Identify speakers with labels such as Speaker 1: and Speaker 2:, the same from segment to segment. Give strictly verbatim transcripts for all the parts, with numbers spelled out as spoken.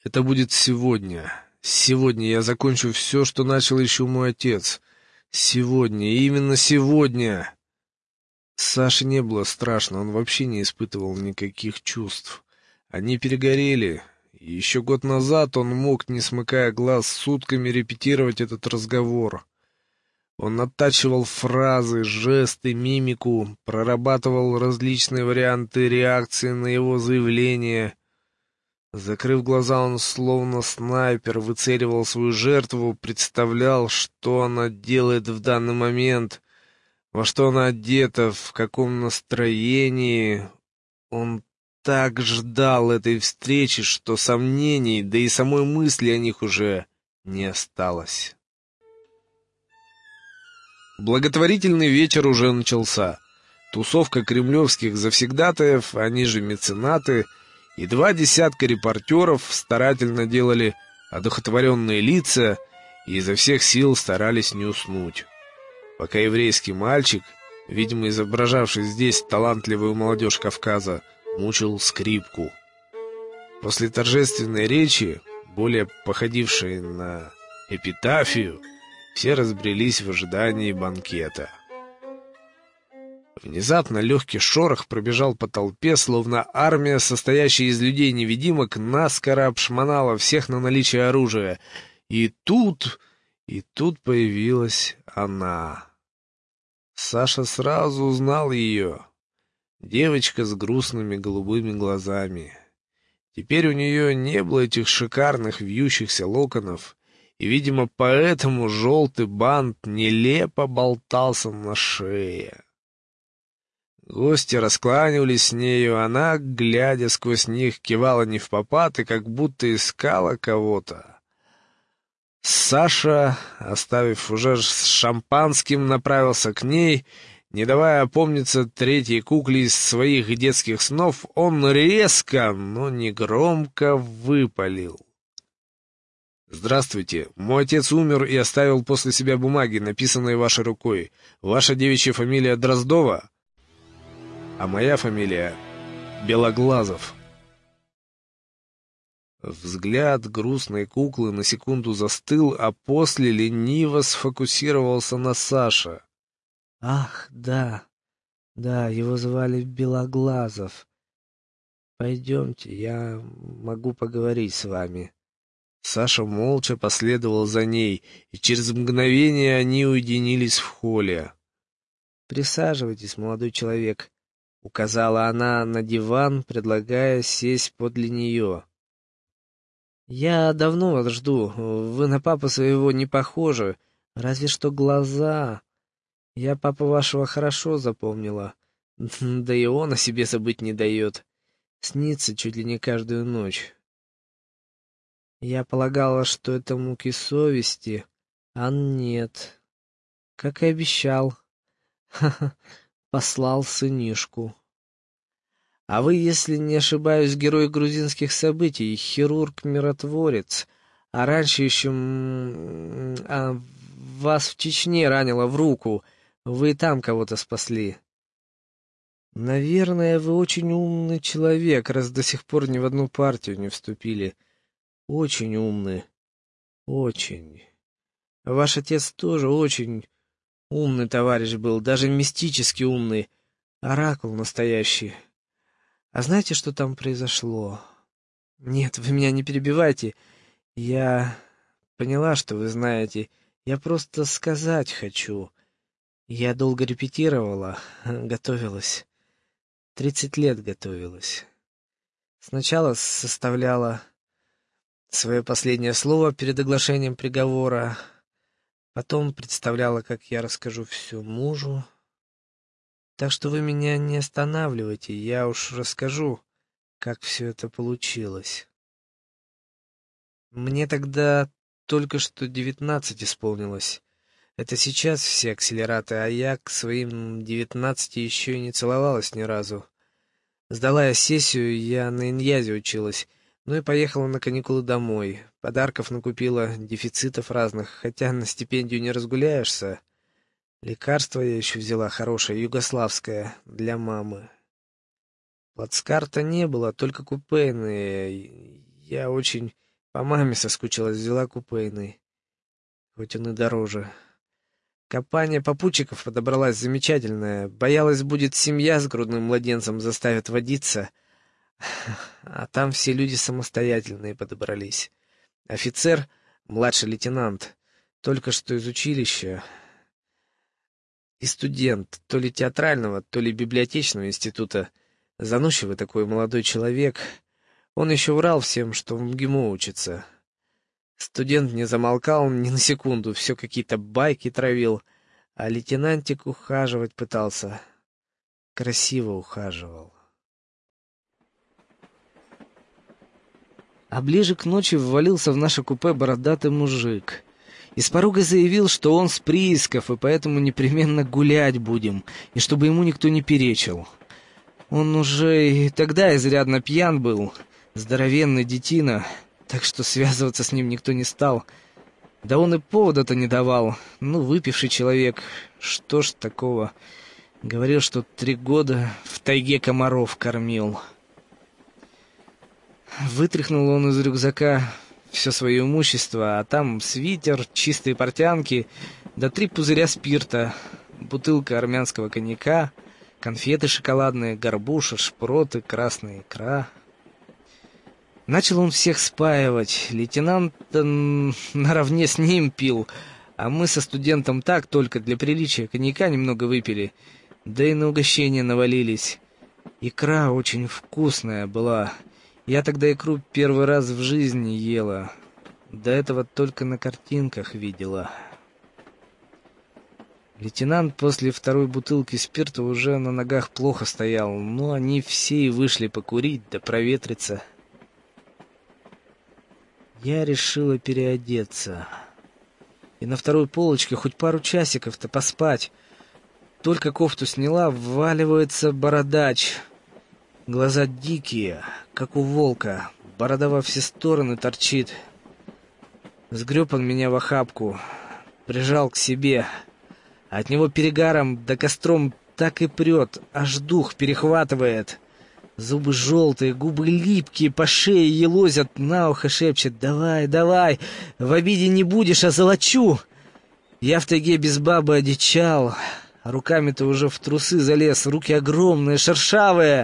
Speaker 1: Это будет сегодня. Сегодня я закончу все, что начал еще мой отец. Сегодня, именно сегодня. Саше не было страшно, он вообще не испытывал никаких чувств. Они перегорели. И еще год назад он мог, не смыкая глаз, сутками репетировать этот разговор. Он оттачивал фразы, жесты, мимику, прорабатывал различные варианты реакции на его заявление. Закрыв глаза, он словно снайпер выцеливал свою жертву, представлял, что она делает в данный момент, во что она одета, в каком настроении. Он так ждал этой встречи, что сомнений, да и самой мысли о них уже не осталось. Благотворительный вечер уже начался. Тусовка кремлевских завсегдатаев, они же меценаты, и два десятка репортеров старательно делали одухотворенные лица и изо всех сил старались не уснуть. Пока еврейский мальчик, видимо изображавший здесь талантливую молодежь Кавказа, мучил скрипку. После торжественной речи, более походившей на эпитафию, все разбрелись в ожидании банкета. Внезапно легкий шорох пробежал по толпе, словно армия, состоящая из людей-невидимок, наскоро обшмонала всех на наличие оружия. И тут, и тут появилась она. Саша сразу узнал ее. Девочка с грустными голубыми глазами. Теперь у нее не было этих шикарных вьющихся локонов, и, видимо, поэтому желтый бант нелепо болтался на шее. Гости раскланивались с нею, она, глядя сквозь них, кивала невпопад и как будто искала кого-то. Саша, оставив фужер с шампанским, направился к ней. Не давая опомниться третьей кукле из своих детских снов, он резко, но негромко выпалил: «Здравствуйте. Мой отец умер и оставил после себя бумаги, написанные вашей рукой. Ваша девичья фамилия Дроздова, а моя фамилия Белоглазов». Взгляд грустной куклы на секунду застыл, а после лениво сфокусировался на Саше.
Speaker 2: «Ах, да, да, его звали Белоглазов. Пойдемте, я могу поговорить с вами».
Speaker 1: Саша молча последовал за ней, и через мгновение они уединились в холле.
Speaker 2: «Присаживайтесь, молодой человек», — указала она на диван, предлагая сесть подле нее. «Я давно вас жду. Вы на папу своего не похожи, разве что глаза. Я папу вашего хорошо запомнила, да и он о себе забыть не дает. Снится чуть ли не каждую ночь. Я полагала, что это муки совести, а нет. Как и обещал. Ха-ха, послал сынишку. А вы, если не ошибаюсь, герой грузинских событий, хирург-миротворец, а раньше еще м, а, вас в Чечне ранило в руку, вы и там кого-то спасли. Наверное, вы очень умный человек, раз до сих пор ни в одну партию не вступили. Очень умный. Очень. Ваш отец тоже очень умный товарищ был, даже мистически умный. Оракул настоящий. А знаете, что там произошло? Нет, вы меня не перебивайте. Я поняла, что вы знаете. Я просто сказать хочу. Я долго репетировала, готовилась. Тридцать лет готовилась. Сначала составляла свое последнее слово перед оглашением приговора. Потом представляла, как я расскажу все мужу. Так что вы меня не останавливайте, я уж расскажу, как все это получилось. Мне тогда только что девятнадцать исполнилось. Это сейчас все акселераты, а я к своим девятнадцати еще и не целовалась ни разу. Сдала я сессию, я на иньязе училась, ну и поехала на каникулы домой. Подарков накупила, дефицитов разных, хотя на стипендию не разгуляешься. Лекарство я еще взяла хорошее, югославское, для мамы. Плацкарта не было, только купейные. Я очень По маме соскучилась, взяла купейный, хоть он и дороже. Компания попутчиков подобралась замечательная. Боялась, будет семья с грудным младенцем заставят водиться. А там все люди самостоятельные подобрались. Офицер, младший лейтенант, только что из училища, и студент, то ли театрального, то ли библиотечного института. Заносчивый такой молодой человек. Он еще врал всем, что в МГИМО учится. Студент не замолкал ни на секунду, все какие-то байки травил, а лейтенантик ухаживать пытался. Красиво ухаживал. А ближе к ночи ввалился в наше купе бородатый мужик. И с порога заявил, что он с приисков, и поэтому непременно гулять будем, и чтобы ему никто не перечил. Он уже и тогда изрядно пьян был, здоровенный детина, так что связываться с ним никто не стал. Да он и повода-то не давал. Ну, выпивший человек, что ж такого. Говорил, что три года в тайге комаров кормил. Вытряхнул он из рюкзака все свое имущество, а там свитер, чистые портянки, да три пузыря спирта, бутылка армянского коньяка, конфеты шоколадные, горбуша, шпроты, красная икра. Начал он всех спаивать. Лейтенант наравне с ним пил, а мы со студентом так только для приличия коньяка немного выпили, да и на угощение навалились. Икра очень вкусная была. Я тогда икру первый раз в жизни ела. До этого только на картинках видела. Лейтенант после второй бутылки спирта уже на ногах плохо стоял, но они все и вышли покурить да проветриться. Я решила переодеться. И на второй полочке хоть пару часиков-то поспать. Только кофту сняла, вваливается бородач. Глаза дикие, как у волка, борода во все стороны торчит. Сгреб он меня в охапку, прижал к себе. От него перегаром да костром так и прет, аж дух перехватывает. Зубы желтые, губы липкие, по шее елозят, на ухо шепчет: «Давай, давай, в обиде не будешь, а золочу!» Я в тайге без бабы одичал, а руками-то уже в трусы залез, руки огромные, шершавые.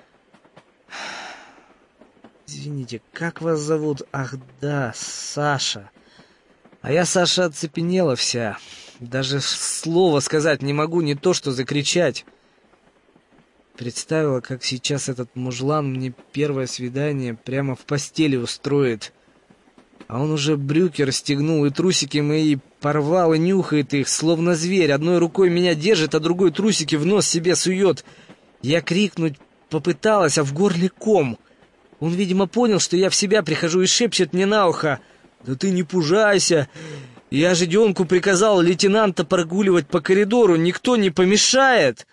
Speaker 2: «Извините, как вас зовут?» «Ах да, Саша». А я, Саша, оцепенела вся. Даже слова сказать не могу, не то что закричать. Представила, как сейчас этот мужлан мне первое свидание прямо в постели устроит. А он уже брюки расстегнул и трусики мои порвал и нюхает их, словно зверь. Одной рукой меня держит, а другой трусики в нос себе сует. Я крикнуть попыталась, а в горле ком. Он, видимо, понял, что я в себя прихожу, и шепчет мне на ухо: «Да ты не пужайся. Я же Денку приказал лейтенанта прогуливать по коридору, никто не помешает».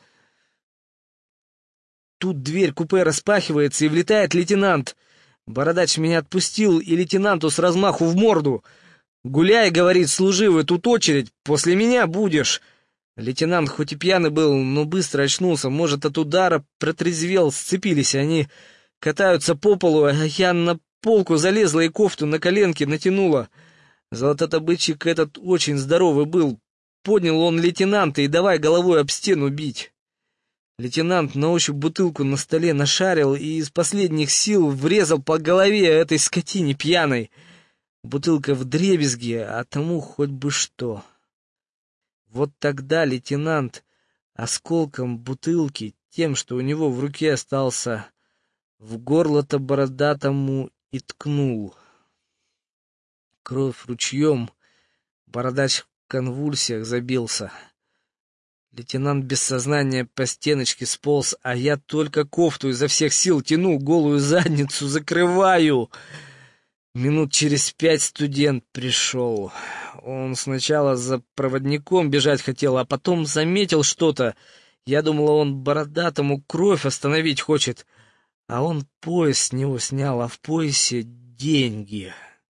Speaker 2: Тут дверь купе распахивается, и влетает лейтенант. Бородач меня отпустил, и лейтенанту с размаху в морду. «Гуляй, — говорит, — служивый, тут очередь, после меня будешь». Лейтенант хоть и пьяный был, но быстро очнулся, может, от удара протрезвел, сцепились они, катаются по полу, а я на полку залезла и кофту на коленки натянула. Золотодобытчик этот очень здоровый был. Поднял он лейтенанта и давай головой об стену бить. Лейтенант на ощупь бутылку на столе нашарил и из последних сил врезал по голове этой скотине пьяной. Бутылка вдребезги, а тому хоть бы что. Вот тогда лейтенант осколком бутылки, тем, что у него в руке остался, в горло-то бородатому и ткнул. Кровь ручьем, бородач в конвульсиях забился. Лейтенант без сознания по стеночке сполз, а я только кофту изо всех сил тянул, голую задницу закрываю. Минут через пять студент пришел. Он сначала за проводником бежать хотел, а потом заметил что-то. Я думала, он бородатому кровь остановить хочет, а он пояс с него снял, а в поясе деньги.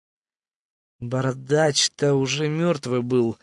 Speaker 2: Бородач-то уже мертвый был.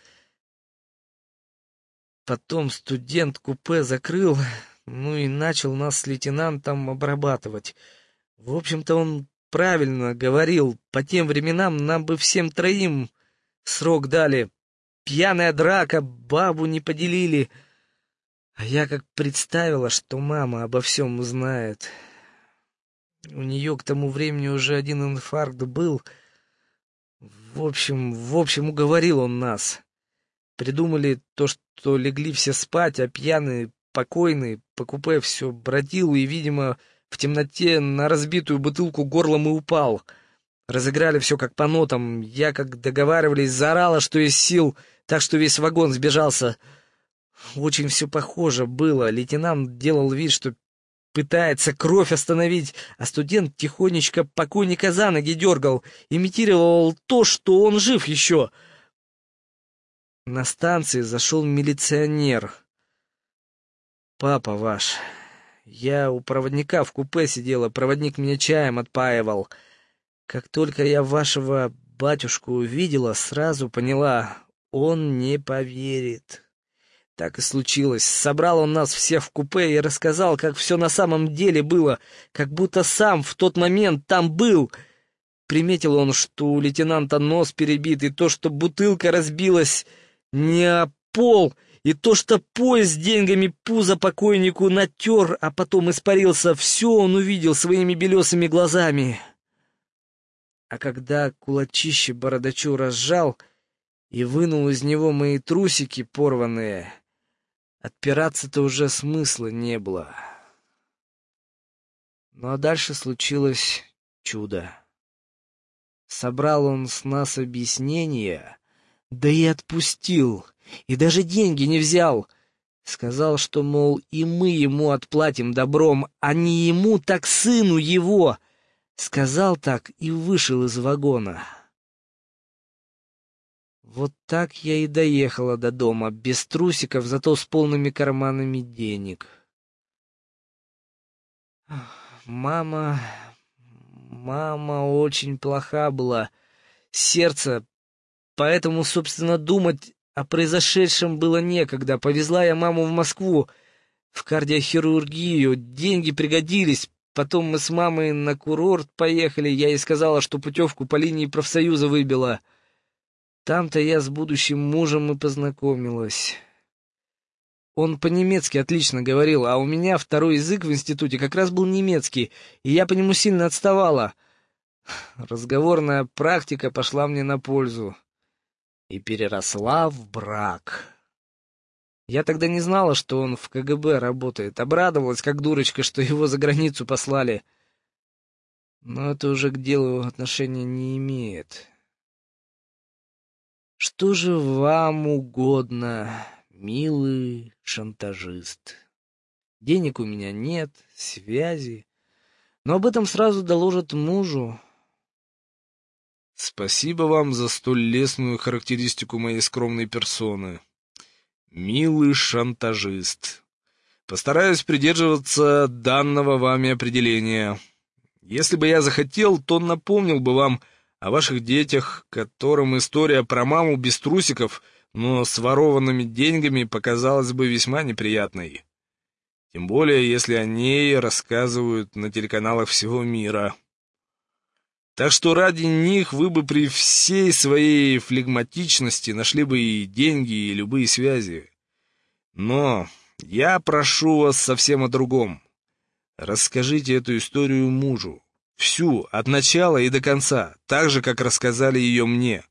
Speaker 2: Потом студент купе закрыл, ну и начал нас с лейтенантом обрабатывать. В общем-то, он правильно говорил. По тем временам нам бы всем троим срок дали. Пьяная драка, бабу не поделили. А я как представила, что мама обо всем узнает. У нее к тому времени уже один инфаркт был. В общем, в общем, уговорил он нас. Придумали то, что легли все спать, а пьяный, покойный по купе все бродил и, видимо, в темноте на разбитую бутылку горлом и упал. Разыграли все как по нотам. Я, как договаривались, заорала, что из сил, так что весь вагон сбежался. Очень все похоже было. Лейтенант делал вид, что пытается кровь остановить, а студент тихонечко покойника за ноги дергал, имитировал то, что он жив еще. На станции зашел милиционер. Папа ваш. Я у проводника в купе сидела, проводник меня чаем отпаивал. Как только я вашего батюшку увидела, сразу поняла, он не поверит. Так и случилось. Собрал он нас всех в купе и рассказал, как все на самом деле было, как будто сам в тот момент там был. Приметил он, что у лейтенанта нос перебит, и то, что бутылка разбилась не о пол, и то, что пояс с деньгами пузо покойнику натер, а потом испарился. Все он увидел своими белесыми глазами. А когда кулачище бородачу разжал и вынул из него мои трусики порванные, отпираться-то уже смысла не было. Ну а дальше случилось чудо. Собрал он с нас объяснения, да и отпустил, и даже деньги не взял. Сказал, что, мол, и мы ему отплатим добром, а не ему, так сыну его. Сказал так и вышел из вагона. Вот так я и доехала до дома, без трусиков, зато с полными карманами денег. Мама... Мама очень плоха была. Сердце... Поэтому, собственно, думать о произошедшем было некогда. Повезла я маму в Москву, в кардиохирургию. Деньги пригодились. Потом мы с мамой на курорт поехали. Я ей сказала, что путевку по линии профсоюза выбила. Там-то я с будущим мужем и познакомилась. Он по-немецки отлично говорил, а у меня второй язык в институте как раз был немецкий, и я по нему сильно отставала. Разговорная практика пошла мне на пользу и переросла в брак. Я тогда не знала, что он в ка гэ бэ работает. Обрадовалась, как дурочка, что его за границу послали. Но это уже к делу отношения не имеет. Что же вам угодно, милый шантажист? Денег у меня нет, связи, но об этом сразу доложат мужу.
Speaker 1: Спасибо вам за столь лестную характеристику моей скромной персоны. Милый шантажист. Постараюсь придерживаться данного вами определения. Если бы я захотел, то напомнил бы вам о ваших детях, которым история про маму без трусиков, но с ворованными деньгами показалась бы весьма неприятной. Тем более, если о ней рассказывают на телеканалах всего мира. Так что ради них вы бы при всей своей флегматичности нашли бы и деньги, и любые связи. Но я прошу вас совсем о другом. Расскажите эту историю мужу. Всю, от начала и до конца, так же, как рассказали ее мне.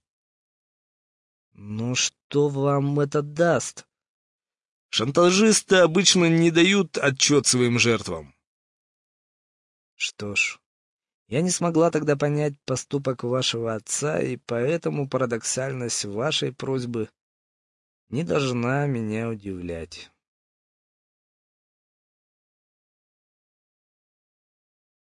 Speaker 2: Ну что вам это даст?
Speaker 1: Шантажисты обычно не дают отчет своим жертвам.
Speaker 2: Что ж, я не смогла тогда понять поступок вашего отца, и поэтому парадоксальность вашей просьбы не должна меня удивлять.